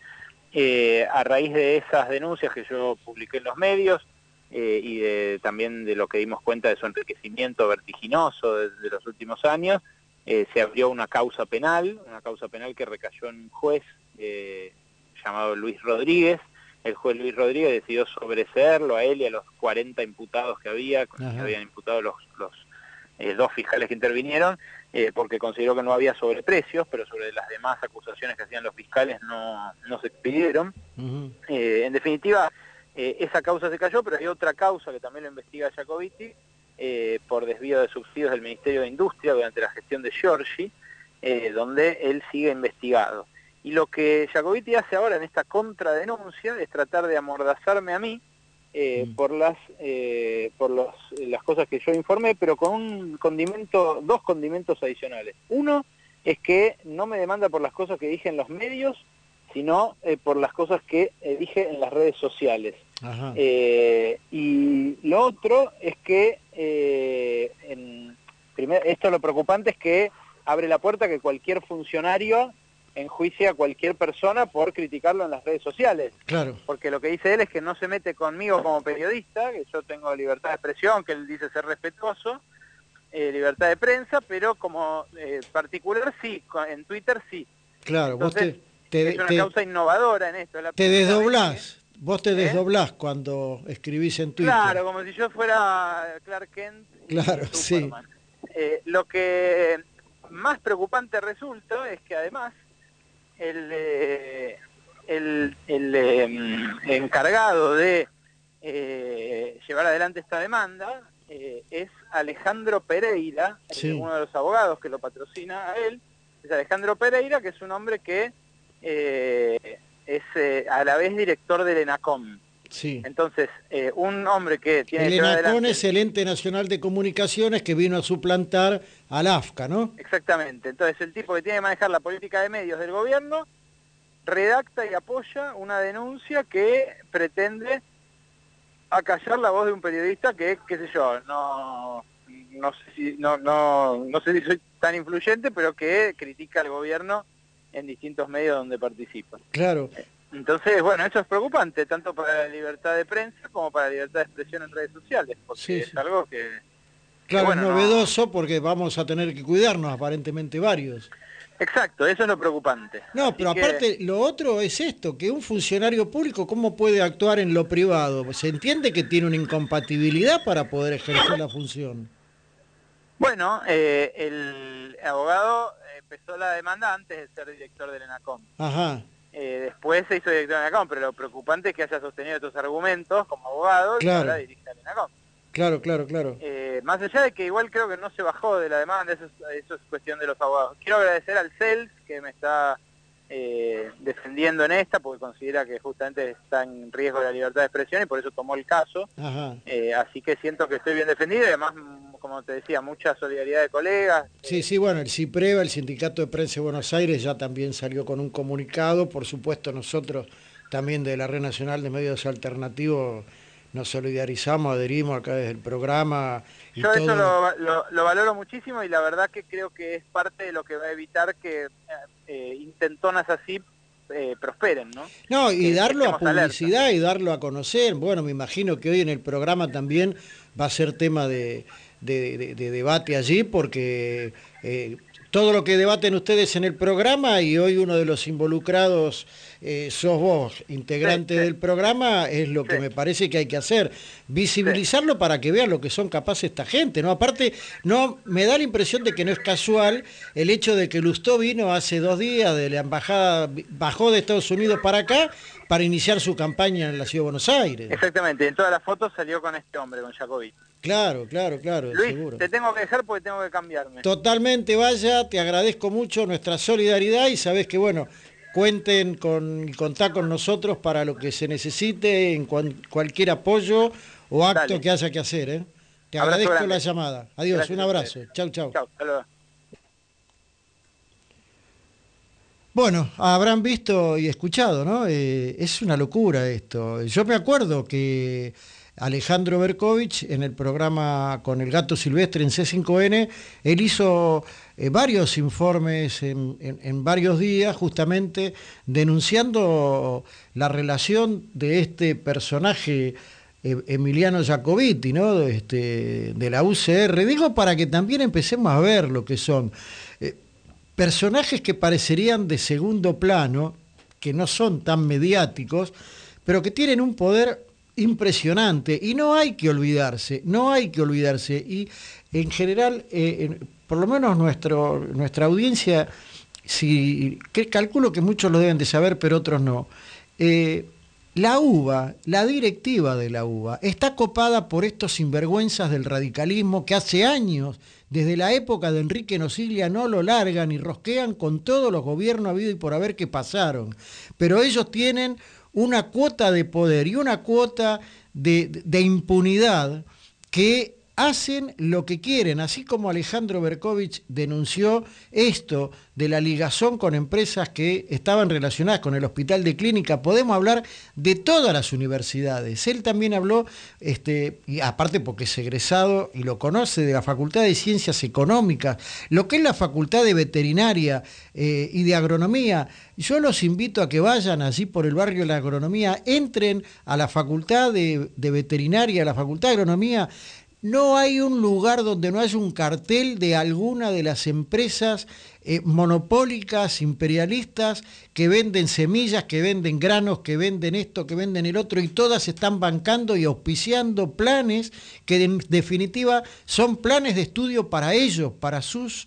Eh, a raíz de esas denuncias que yo publiqué en los medios, Eh, y de, también de lo que dimos cuenta de su enriquecimiento vertiginoso de, de los últimos años, eh, se abrió una causa penal, una causa penal que recayó en un juez eh, llamado Luis Rodríguez. El juez Luis Rodríguez decidió sobreseerlo a él y a los cuarenta imputados que había, que habían imputado los, los eh, dos fiscales que intervinieron, eh, porque consideró que no había sobreprecios, pero sobre las demás acusaciones que hacían los fiscales no, no se expidieron. Uh-huh. eh, en definitiva, Eh, esa causa se cayó, pero hay otra causa que también lo investiga Jacobiti eh, por desvío de subsidios del Ministerio de Industria durante la gestión de Giorgi, eh, donde él sigue investigado. Y lo que Jacobiti hace ahora en esta contradenuncia es tratar de amordazarme a mí eh, mm. por las eh, por los, las cosas que yo informé, pero con un condimento, dos condimentos adicionales. Uno es que no me demanda por las cosas que dije en los medios, sino eh, por las cosas que eh, dije en las redes sociales. Eh, y lo otro es que, eh, en, primer, esto lo preocupante es que abre la puerta a que cualquier funcionario enjuicie a cualquier persona por criticarlo en las redes sociales. Claro. Porque lo que dice él es que no se mete conmigo como periodista, que yo tengo libertad de expresión, que él dice ser respetuoso, eh, libertad de prensa, pero como eh, particular sí, en Twitter sí. Claro, Entonces, vos te... Te, es una te, causa innovadora en esto. La te desdoblás, Vos te desdoblás ¿Eh? cuando escribís en Twitter. Claro, como si yo fuera Clark Kent. Claro, sí. Eh, lo que más preocupante resulta es que además el, eh, el, el eh, encargado de eh, llevar adelante esta demanda eh, es Alejandro Pereira, sí. eh, uno de los abogados que lo patrocina a él, es Alejandro Pereira, que es un hombre que eh, es eh, a la vez director del ENACOM. Sí. Entonces, eh, un hombre que tiene... El ENACOM es el Ente Nacional de Comunicaciones que vino a suplantar al AFCA, ¿no? Exactamente. Entonces, el tipo que tiene que manejar la política de medios del gobierno redacta y apoya una denuncia que pretende acallar la voz de un periodista que, qué sé yo, no, no sé si, no, no, no sé si soy tan influyente, pero que critica al gobierno en distintos medios donde participa. Claro. Entonces, bueno, eso es preocupante, tanto para la libertad de prensa como para la libertad de expresión en redes sociales, porque sí, sí. es algo que... Claro, que, bueno, es novedoso no... porque vamos a tener que cuidarnos, aparentemente varios. Exacto, eso es lo preocupante. No, Así pero que... aparte, lo otro es esto, que un funcionario público, ¿cómo puede actuar en lo privado? Se entiende que tiene una incompatibilidad para poder ejercer la función. Bueno, eh, el abogado empezó la demanda antes de ser director del ENACOM. Ajá. Eh, después se hizo director del ENACOM, pero lo preocupante es que haya sostenido estos argumentos como abogado claro. y ahora dirige al ENACOM. Claro, claro, claro. Eh, más allá de que igual creo que no se bajó de la demanda, eso es, eso es cuestión de los abogados. Quiero agradecer al C E L S que me está eh, defendiendo en esta, porque considera que justamente está en riesgo de la libertad de expresión y por eso tomó el caso. Ajá. Eh, así que siento que estoy bien defendido y además, como te decía, mucha solidaridad de colegas. Sí, sí, bueno, el CIPREVA, el Sindicato de Prensa de Buenos Aires, ya también salió con un comunicado. Por supuesto, nosotros también de la Red Nacional de Medios Alternativos nos solidarizamos, adherimos acá desde el programa. Y Yo todo... eso lo, lo, lo valoro muchísimo y la verdad que creo que es parte de lo que va a evitar que eh, intentonas así eh, prosperen, ¿no? No, y que, darlo que a publicidad alerta. Y darlo a conocer. Bueno, me imagino que hoy en el programa también va a ser tema de, de, de, de debate allí, porque eh, todo lo que debaten ustedes en el programa, y hoy uno de los involucrados eh, sos vos, integrante sí, sí. del programa, es lo que sí. me parece que hay que hacer, visibilizarlo sí. para que vean lo que son capaces esta gente, ¿no? Aparte, no me da la impresión de que no es casual el hecho de que Lustó vino hace dos días de la embajada, bajó de Estados Unidos para acá, para iniciar su campaña en la Ciudad de Buenos Aires. Exactamente, en todas las fotos salió con este hombre, con Jacobit. Claro, claro, claro, Luis, seguro. Te tengo que dejar porque tengo que cambiarme. Totalmente, vaya, te agradezco mucho nuestra solidaridad y sabés que, bueno, cuenten con y contá con nosotros para lo que se necesite, en cuan, cualquier apoyo o acto Dale. que haya que hacer, ¿eh? Te abrazo agradezco grande. la llamada. Adiós, Gracias un abrazo. Chau, chau. Chau, hasta luego. Bueno, habrán visto y escuchado, ¿no? Eh, es una locura esto. Yo me acuerdo que Alejandro Berkovich, en el programa con el Gato Silvestre en C cinco N, él hizo eh, varios informes en, en, en varios días, justamente denunciando la relación de este personaje eh, Emiliano Jacobiti, ¿no? Este, de la U C R. Digo, para que también empecemos a ver lo que son eh, personajes que parecerían de segundo plano, que no son tan mediáticos, pero que tienen un poder impresionante, y no hay que olvidarse, no hay que olvidarse, y en general, eh, en, por lo menos nuestro, nuestra audiencia, si, que calculo que muchos lo deben de saber, pero otros no, eh, la UBA, la directiva de la UBA, está copada por estos sinvergüenzas del radicalismo que hace años, desde la época de Enrique Nosiglia, no lo largan y rosquean con todos los gobiernos habido y por haber que pasaron, pero ellos tienen una cuota de poder y una cuota de, de impunidad que hacen lo que quieren, así como Alejandro Berkovich denunció esto de la ligazón con empresas que estaban relacionadas con el Hospital de Clínica. Podemos hablar de todas las universidades. Él también habló, este, y aparte porque es egresado y lo conoce, de la Facultad de Ciencias Económicas, lo que es la Facultad de Veterinaria eh, y de Agronomía. Yo los invito a que vayan allí por el barrio de la Agronomía, entren a la Facultad de, de Veterinaria, a la Facultad de Agronomía. no hay un lugar donde no haya un cartel de alguna de las empresas eh, monopólicas, imperialistas, que venden semillas, que venden granos, que venden esto, que venden el otro, y todas están bancando y auspiciando planes que en definitiva son planes de estudio para ellos, para sus,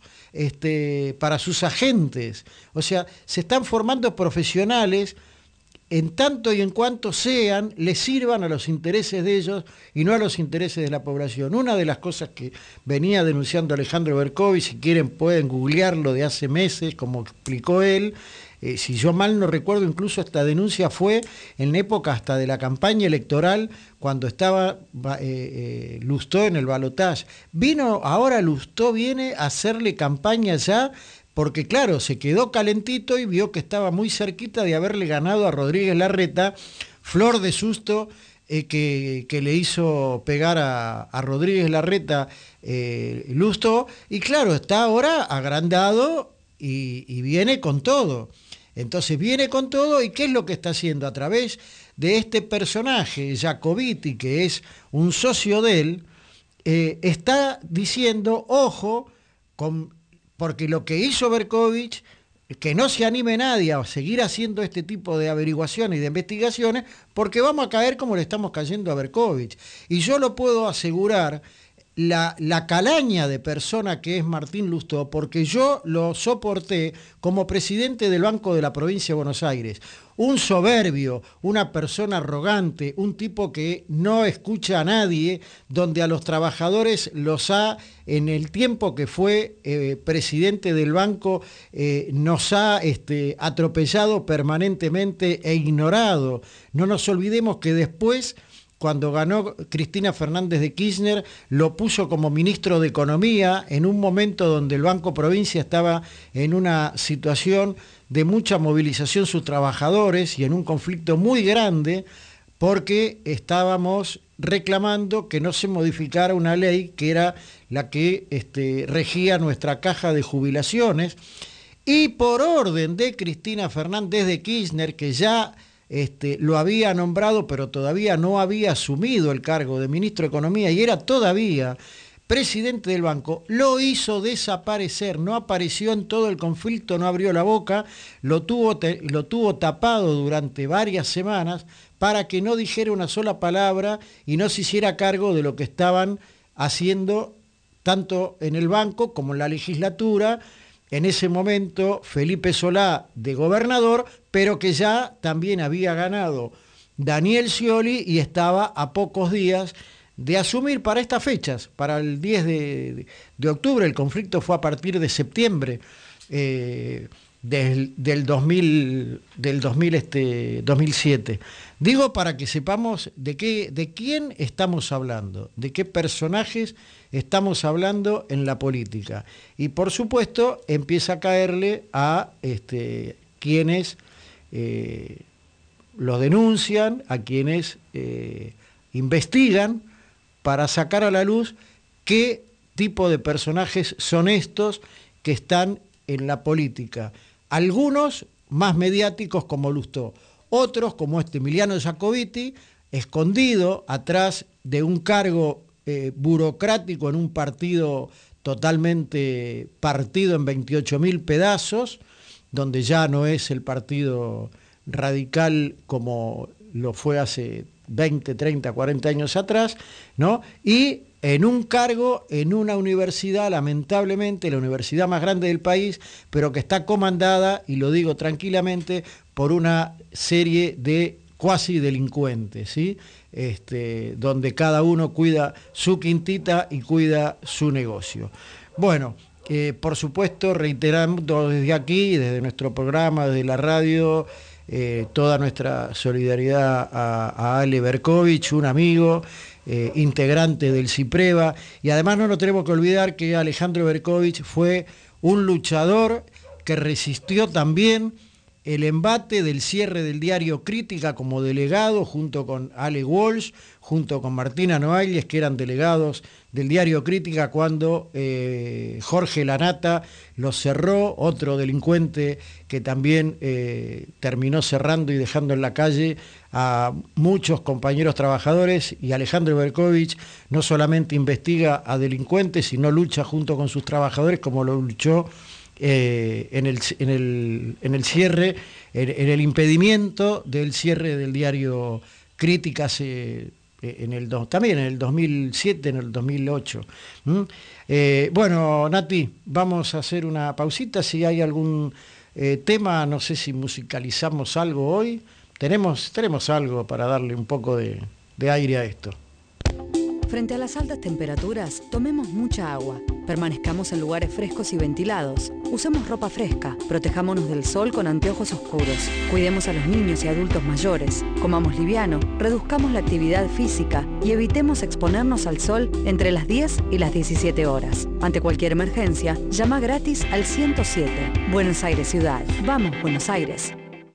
este, para sus agentes. O sea, se están formando profesionales en tanto y en cuanto sean, les sirvan a los intereses de ellos y no a los intereses de la población. Una de las cosas que venía denunciando Alejandro Berkovich, si quieren pueden googlearlo, de hace meses, como explicó él, eh, si yo mal no recuerdo, incluso esta denuncia fue en época hasta de la campaña electoral, cuando estaba eh, eh, Lustó en el balotaje. Vino, ahora Lustó viene a hacerle campaña ya, porque claro, se quedó calentito y vio que estaba muy cerquita de haberle ganado a Rodríguez Larreta, flor de susto eh, que, que le hizo pegar a, a Rodríguez Larreta eh, Lustó, y claro, está ahora agrandado y, y viene con todo. Entonces viene con todo, ¿y qué es lo que está haciendo? A través de este personaje, Jacobiti, que es un socio de él, eh, está diciendo, ojo, con... porque lo que hizo Berkovich, que no se anime nadie a seguir haciendo este tipo de averiguaciones y de investigaciones, porque vamos a caer como le estamos cayendo a Berkovich. Y yo lo puedo asegurar, la, la calaña de persona que es Martín Lustó, porque yo lo soporté como presidente del Banco de la Provincia de Buenos Aires. Un soberbio, una persona arrogante, un tipo que no escucha a nadie, donde a los trabajadores los ha, en el tiempo que fue eh, presidente del banco, eh, nos ha este, atropellado permanentemente e ignorado. No nos olvidemos que después, cuando ganó Cristina Fernández de Kirchner, lo puso como ministro de Economía en un momento donde el Banco Provincia estaba en una situación de mucha movilización sus trabajadores y en un conflicto muy grande, porque estábamos reclamando que no se modificara una ley que era la que este, regía nuestra caja de jubilaciones, y por orden de Cristina Fernández de Kirchner, que ya este, lo había nombrado pero todavía no había asumido el cargo de ministro de Economía y era todavía presidente del banco, lo hizo desaparecer, no apareció en todo el conflicto, no abrió la boca, lo tuvo, te, lo tuvo tapado durante varias semanas para que no dijera una sola palabra y no se hiciera cargo de lo que estaban haciendo tanto en el banco como en la legislatura. En ese momento Felipe Solá de gobernador, pero que ya también había ganado Daniel Scioli y estaba a pocos días de asumir para estas fechas, para el diez de, de octubre. El conflicto fue a partir de septiembre eh, del, del, dos mil, del dos mil, este, dos mil siete. Digo para que sepamos de, qué, de quién estamos hablando, de qué personajes estamos hablando en la política. Y por supuesto empieza a caerle a este, quienes eh, los denuncian, a quienes eh, investigan, para sacar a la luz qué tipo de personajes son estos que están en la política. Algunos más mediáticos como Lustó, otros como este Emiliano Jacobiti, escondido atrás de un cargo eh, burocrático en un partido totalmente partido en veintiocho mil pedazos, donde ya no es el partido radical como lo fue hace veinte, treinta, cuarenta años atrás, ¿no? Y en un cargo en una universidad, lamentablemente, la universidad más grande del país, pero que está comandada, y lo digo tranquilamente, por una serie de cuasi delincuentes, ¿sí? Este, donde cada uno cuida su quintita y cuida su negocio. Bueno, eh, por supuesto, reiterando desde aquí, desde nuestro programa, desde la radio, Eh, toda nuestra solidaridad a, a Ale Berkovich, un amigo, eh, integrante del CIPREVA, y además no nos tenemos que olvidar que Alejandro Berkovich fue un luchador que resistió también el embate del cierre del diario Crítica como delegado, junto con Ale Walsh, junto con Martina Noailles, que eran delegados del diario Crítica cuando eh, Jorge Lanata lo cerró, otro delincuente que también eh, terminó cerrando y dejando en la calle a muchos compañeros trabajadores, y Alejandro Berkovich no solamente investiga a delincuentes, sino lucha junto con sus trabajadores como lo luchó Eh, en, el, en, el, en el cierre, en, en el impedimento del cierre del diario Críticas eh, en el do, también en el dos mil siete, en el dos mil ocho. ¿Mm? Eh, bueno, Nati, vamos a hacer una pausita. Si hay algún eh, tema, no sé si musicalizamos algo hoy. Tenemos, tenemos algo para darle un poco de, de aire a esto. Frente a las altas temperaturas, tomemos mucha agua. Permanezcamos en lugares frescos y ventilados. Usemos ropa fresca. Protejámonos del sol con anteojos oscuros. Cuidemos a los niños y adultos mayores. Comamos liviano. Reduzcamos la actividad física y evitemos exponernos al sol entre las diez y las diecisiete horas. Ante cualquier emergencia, llama gratis al ciento siete. Buenos Aires Ciudad. Vamos, Buenos Aires.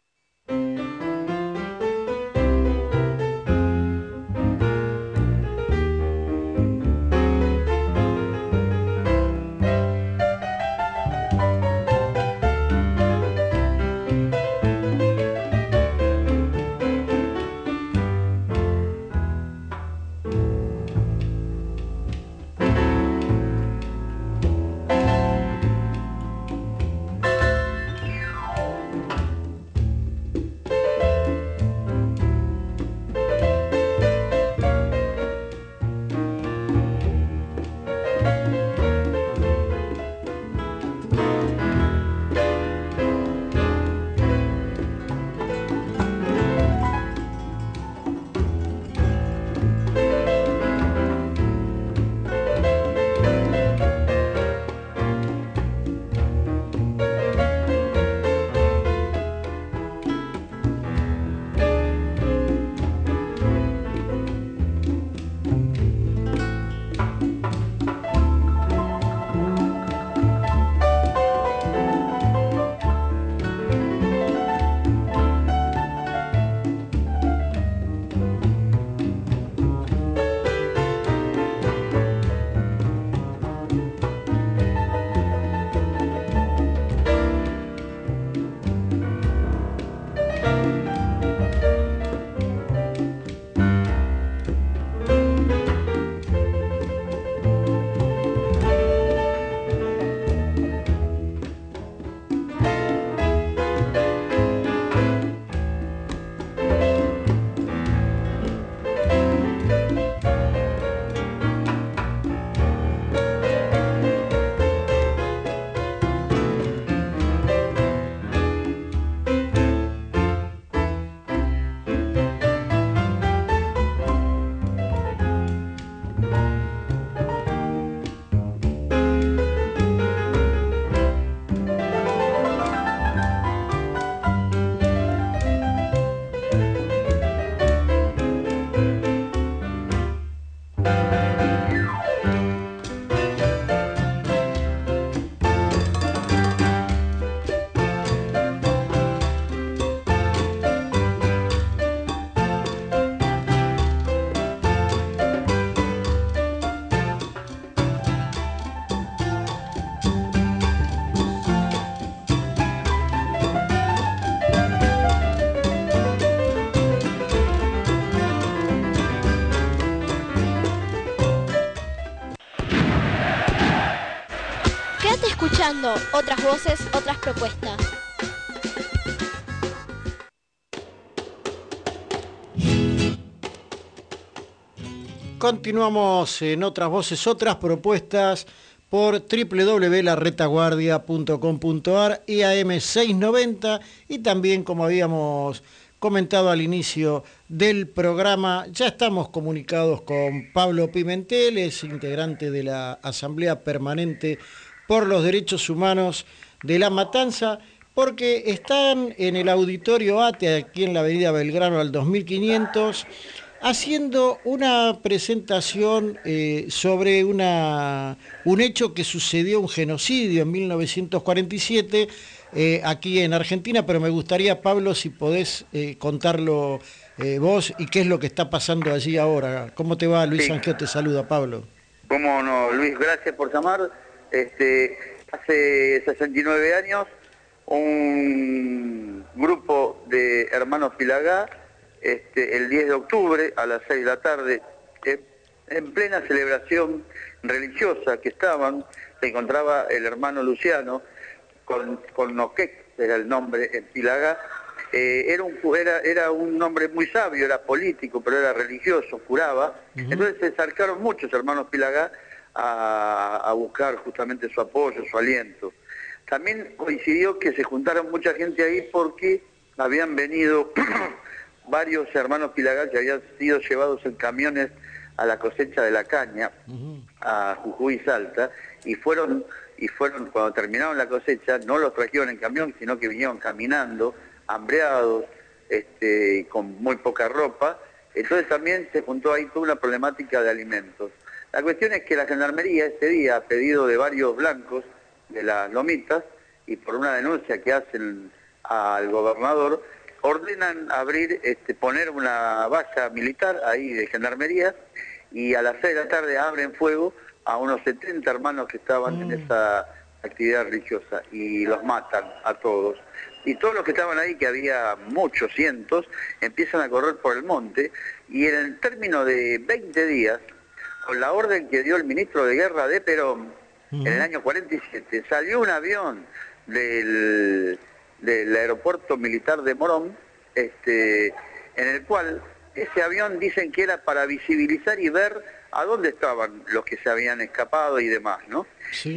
Escuchando otras voces, otras propuestas. Continuamos en Otras Voces, Otras Propuestas por doble u doble u doble u punto la retaguardia punto com punto a r, I A M seiscientos noventa, y también, como habíamos comentado al inicio del programa, ya estamos comunicados con Pablo Pimentel, es integrante de la Asamblea Permanente por los Derechos Humanos de La Matanza, porque están en el Auditorio ATE, aquí en la avenida Belgrano al dos mil quinientos, haciendo una presentación eh, sobre una, un hecho que sucedió, un genocidio en mil novecientos cuarenta y siete, eh, aquí en Argentina, pero me gustaría, Pablo, si podés eh, contarlo eh, vos y qué es lo que está pasando allí ahora. ¿Cómo te va? Luis Sí. Angeo te saluda, Pablo. Cómo no, Luis, gracias por llamar. Este, hace sesenta y nueve años, un grupo de hermanos Pilagá, este, el diez de octubre a las seis de la tarde, eh, en plena celebración religiosa que estaban, se encontraba el hermano Luciano, con, con Noquec, era el nombre en Pilagá. Eh, era, un, era, era un hombre muy sabio, era político, pero era religioso, curaba. Uh-huh. Entonces se acercaron muchos hermanos Pilagá a, a buscar justamente su apoyo, su aliento. También coincidió que se juntaron mucha gente ahí porque habían venido varios hermanos Pilagá que habían sido llevados en camiones a la cosecha de la caña, uh-huh. a Jujuy y Salta, y fueron, y fueron, cuando terminaron la cosecha, no los trajeron en camión, sino que vinieron caminando, hambreados, este, con muy poca ropa. Entonces también se juntó ahí toda una problemática de alimentos. La cuestión es que la Gendarmería ese día, a pedido de varios blancos de las Lomitas, y por una denuncia que hacen al gobernador, ordenan abrir, este, poner una valla militar ahí de Gendarmería, y a las seis de la tarde abren fuego a unos setenta hermanos que estaban mm. en esa actividad religiosa, y los matan a todos. Y todos los que estaban ahí, que había muchos cientos, empiezan a correr por el monte, y en el término de veinte días, con la orden que dio el ministro de Guerra de Perón, uh-huh. en el año cuarenta y siete, salió un avión del, del aeropuerto militar de Morón, este, en el cual ese avión dicen que era para visibilizar y ver a dónde estaban los que se habían escapado y demás, ¿no? Sí.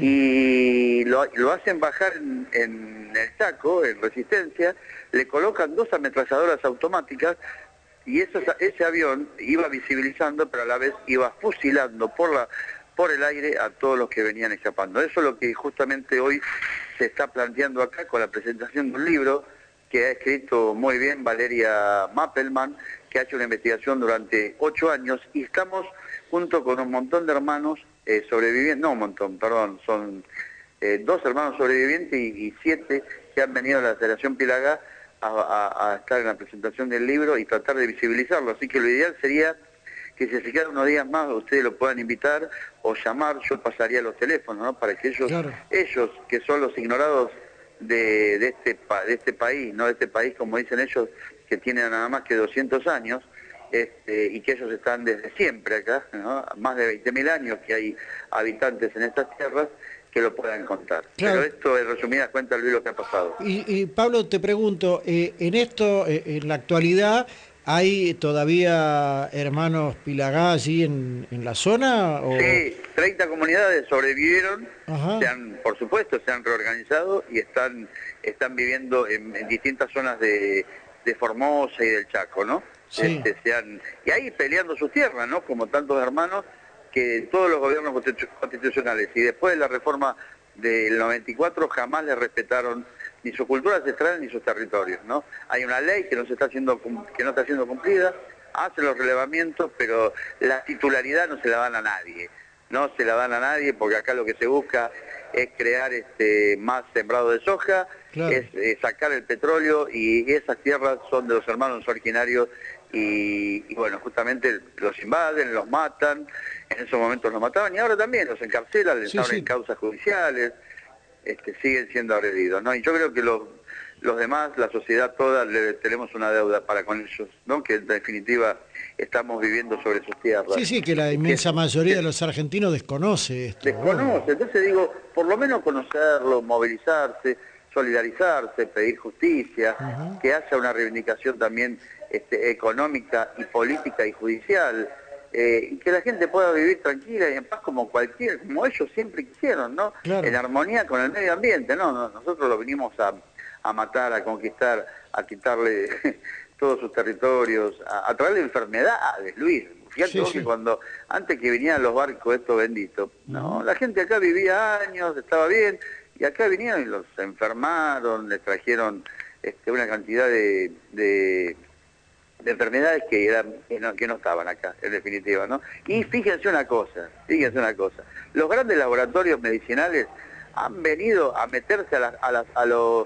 Y lo, lo hacen bajar en, en el Chaco, en Resistencia, le colocan dos ametralladoras automáticas, y eso, ese avión iba visibilizando, pero a la vez iba fusilando por, la, por el aire a todos los que venían escapando. Eso es lo que justamente hoy se está planteando acá con la presentación de un libro que ha escrito muy bien Valeria Mappelman, que ha hecho una investigación durante ocho años, y estamos junto con un montón de hermanos eh, sobrevivientes, no un montón, perdón, son eh, dos hermanos sobrevivientes y, y siete que han venido a la Federación Pilagá a, a, a estar en la presentación del libro y tratar de visibilizarlo. Así que lo ideal sería que si se quedan unos días más ustedes lo puedan invitar o llamar, yo pasaría los teléfonos, ¿no? Para que ellos, claro. ellos que son los ignorados de, de, este, de este país, no de este país como dicen ellos, que tienen nada más que doscientos años, este, y que ellos están desde siempre acá, ¿no? Más de veinte mil años que hay habitantes en estas tierras, que lo puedan contar. Claro. Pero esto, en resumidas cuentas, Luis, lo que ha pasado. Y, y Pablo, te pregunto, eh, en esto, eh, en la actualidad, ¿hay todavía hermanos Pilagá allí en, en la zona? ¿O? Sí, treinta comunidades sobrevivieron, se han, por supuesto, se han reorganizado y están, están viviendo en, en distintas zonas de, de Formosa y del Chaco, ¿no? Sí. Este, se han, y ahí peleando sus tierras, ¿no? Como tantos hermanos que todos los gobiernos constitucionales, y después de la reforma del noventa y cuatro jamás le respetaron ni su cultura ancestral ni sus territorios, ¿no? Hay una ley que no se está haciendo, que no está siendo cumplida, hacen los relevamientos, pero la titularidad no se la dan a nadie, no se la dan a nadie, porque acá lo que se busca es crear este más sembrado de soja, claro. es, es sacar el petróleo, y esas tierras son de los hermanos originarios, y, y bueno, justamente los invaden, los matan, en esos momentos los mataban, y ahora también los encarcelan, les sí, abren sí. causas judiciales, este, siguen siendo agredidos, ¿no? Y yo creo que los, los demás, la sociedad toda, le, tenemos una deuda para con ellos, ¿no? Que en definitiva estamos viviendo sobre sus tierras. Sí, sí, que la inmensa que, mayoría que, de los argentinos desconoce esto. Desconoce, bueno. Entonces digo, por lo menos conocerlo, movilizarse, solidarizarse, pedir justicia, uh-huh. que haya una reivindicación también este, económica y política y judicial, eh, y que la gente pueda vivir tranquila y en paz como cualquier, como ellos siempre quisieron, ¿no? Claro. En armonía con el medio ambiente, ¿no? Nosotros lo venimos a, a matar, a conquistar, a quitarle todos sus territorios, a, a traerle enfermedades, Luis. Fíjate sí, vos sí. que cuando, antes que vinieran los barcos estos benditos, ¿no? Uh-huh. La gente acá vivía años, estaba bien, y acá vinieron y los enfermaron, les trajeron este, una cantidad de, de, de enfermedades que, eran, que, no, que no estaban acá, en definitiva, ¿no? Y fíjense una cosa, fíjense una cosa, los grandes laboratorios medicinales han venido a meterse a, las, a, las, a, los,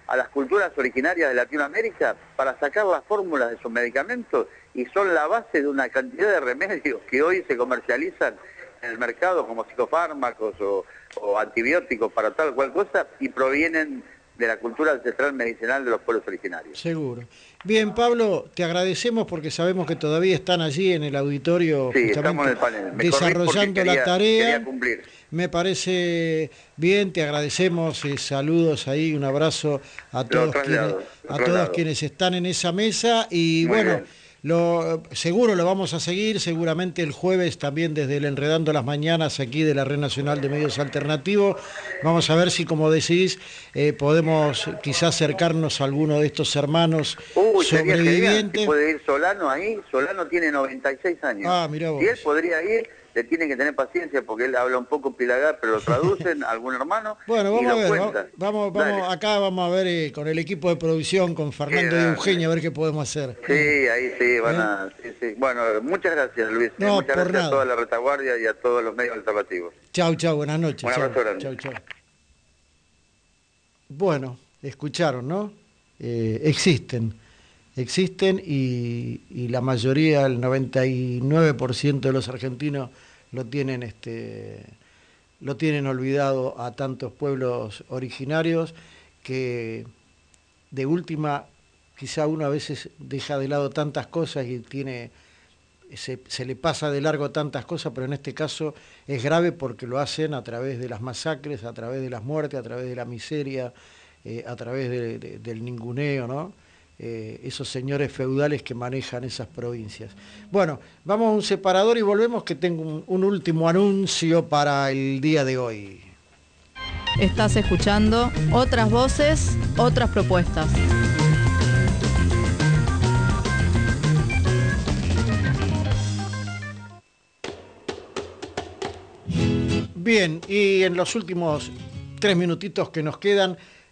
a las culturas originarias de Latinoamérica para sacar las fórmulas de sus medicamentos y son la base de una cantidad de remedios que hoy se comercializan en el mercado como psicofármacos o, o antibióticos para tal o cual cosa y provienen de la cultura ancestral medicinal de los pueblos originarios. Seguro. Bien, Pablo, te agradecemos porque sabemos que todavía están allí en el auditorio sí, estamos en el panel. Me desarrollando quería, la tarea. Quería cumplir. Me parece bien, te agradecemos, eh, saludos ahí, un abrazo a todos, quienes, a todos quienes están en esa mesa y Muy bueno, bien. Lo, seguro lo vamos a seguir, seguramente el jueves también desde el Enredando las Mañanas aquí de la Red Nacional de Medios Alternativos. Vamos a ver si, como decís, eh, podemos quizás acercarnos a alguno de estos hermanos Uy, sobrevivientes. Si puede ir Solano ahí, Solano tiene noventa y seis años. Ah, mirá vos. Y él podría ir, le tiene que tener paciencia porque él habla un poco pilagá, pero lo traducen algún hermano. Bueno, vamos y a lo ver, cuentan. vamos, vamos acá vamos a ver eh, con el equipo de producción, con Fernando y Eugenia, a ver qué podemos hacer. Sí, ahí sí, van ¿Eh? a... Sí, sí. Bueno, muchas gracias, Luis. No, muchas gracias nada. a toda la retaguardia y a todos los medios alternativos. Chau, chau, buenas noches. Un abrazo grande. Chau, chau. Bueno, escucharon, ¿no? Eh, existen, existen y, y la mayoría, el noventa y nueve por ciento de los argentinos lo tienen, este, lo tienen olvidado a tantos pueblos originarios que de última quizá uno a veces deja de lado tantas cosas y tiene se, se le pasa de largo tantas cosas, pero en este caso es grave porque lo hacen a través de las masacres, a través de las muertes, a través de la miseria, eh, a través de, de, del ninguneo, ¿no? Eh, esos señores feudales que manejan esas provincias. Bueno, vamos a un separador y volvemos, que tengo un, un último anuncio para el día de hoy. Estás escuchando Otras Voces, Otras Propuestas. Bien, y en los últimos tres minutitos que nos quedan,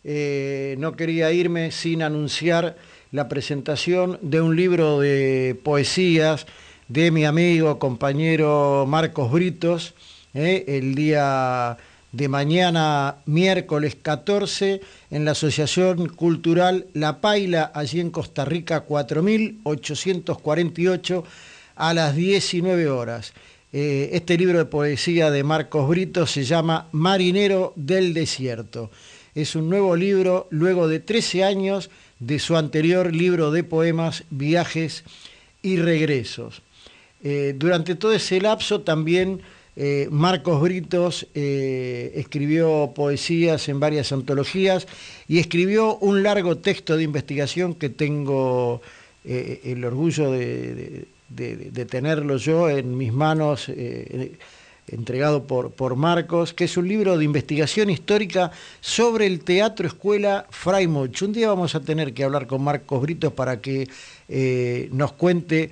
eh, no quería irme sin anunciar la presentación de un libro de poesías de mi amigo, compañero Marcos Britos, eh, el día de mañana, miércoles catorce, en la Asociación Cultural La Paila, allí en Costa Rica, cuatro mil ochocientos cuarenta y ocho, a las diecinueve horas. Eh, este libro de poesía de Marcos Britos se llama Marinero del Desierto. Es un nuevo libro luego de trece años de su anterior libro de poemas, Viajes y Regresos. Eh, durante todo ese lapso también eh, Marcos Britos eh, escribió poesías en varias antologías y escribió un largo texto de investigación que tengo eh, el orgullo de, de, de, de tenerlo yo en mis manos, eh, entregado por, por Marcos, que es un libro de investigación histórica sobre el Teatro Escuela Fray Mocho. Un día vamos a tener que hablar con Marcos Britos para que eh, nos cuente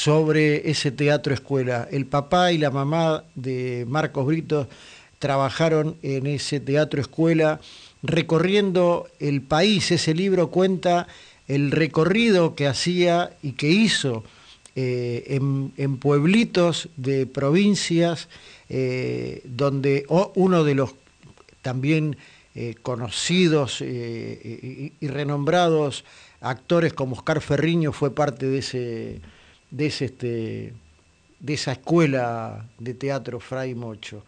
sobre ese Teatro Escuela. El papá y la mamá de Marcos Britos trabajaron en ese Teatro Escuela recorriendo el país. Ese libro cuenta el recorrido que hacía y que hizo eh, en, en pueblitos de provincias, Eh, donde oh, uno de los también eh, conocidos eh, y, y renombrados actores como Oscar Ferriño fue parte de ese, de ese este, de esa escuela de teatro Fray Mocho.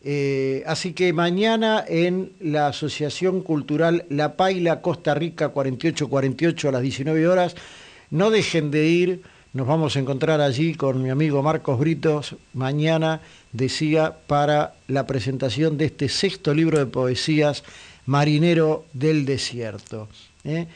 Eh, así que mañana en la Asociación Cultural La Paila, Costa Rica, cuarenta y ocho cuarenta y ocho, a las diecinueve horas, no dejen de ir. Nos vamos a encontrar allí con mi amigo Marcos Britos mañana, decía, para la presentación de este sexto libro de poesías, Marinero del Desierto. ¿eh?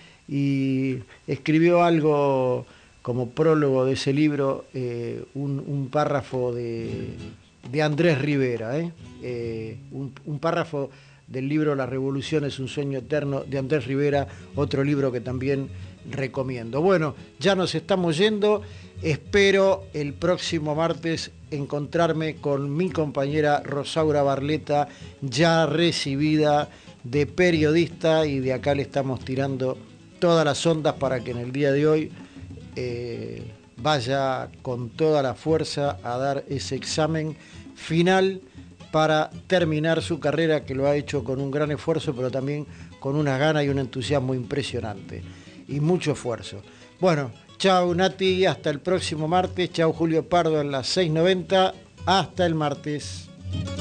Y escribió algo como prólogo de ese libro, eh, un, un párrafo de, de Andrés Rivera, ¿eh? Eh, un, un párrafo del libro La Revolución es un sueño eterno, de Andrés Rivera, otro libro que también recomiendo. Bueno, ya nos estamos yendo. Espero el próximo martes encontrarme con mi compañera Rosaura Barleta, ya recibida de periodista, y de acá le estamos tirando todas las ondas para que en el día de hoy eh, vaya con toda la fuerza a dar ese examen final para terminar su carrera, que lo ha hecho con un gran esfuerzo, pero también con una gana y un entusiasmo impresionante. Y mucho esfuerzo. Bueno, chau Nati, hasta el próximo martes. Chau Julio Pardo en las seis noventa. Hasta el martes.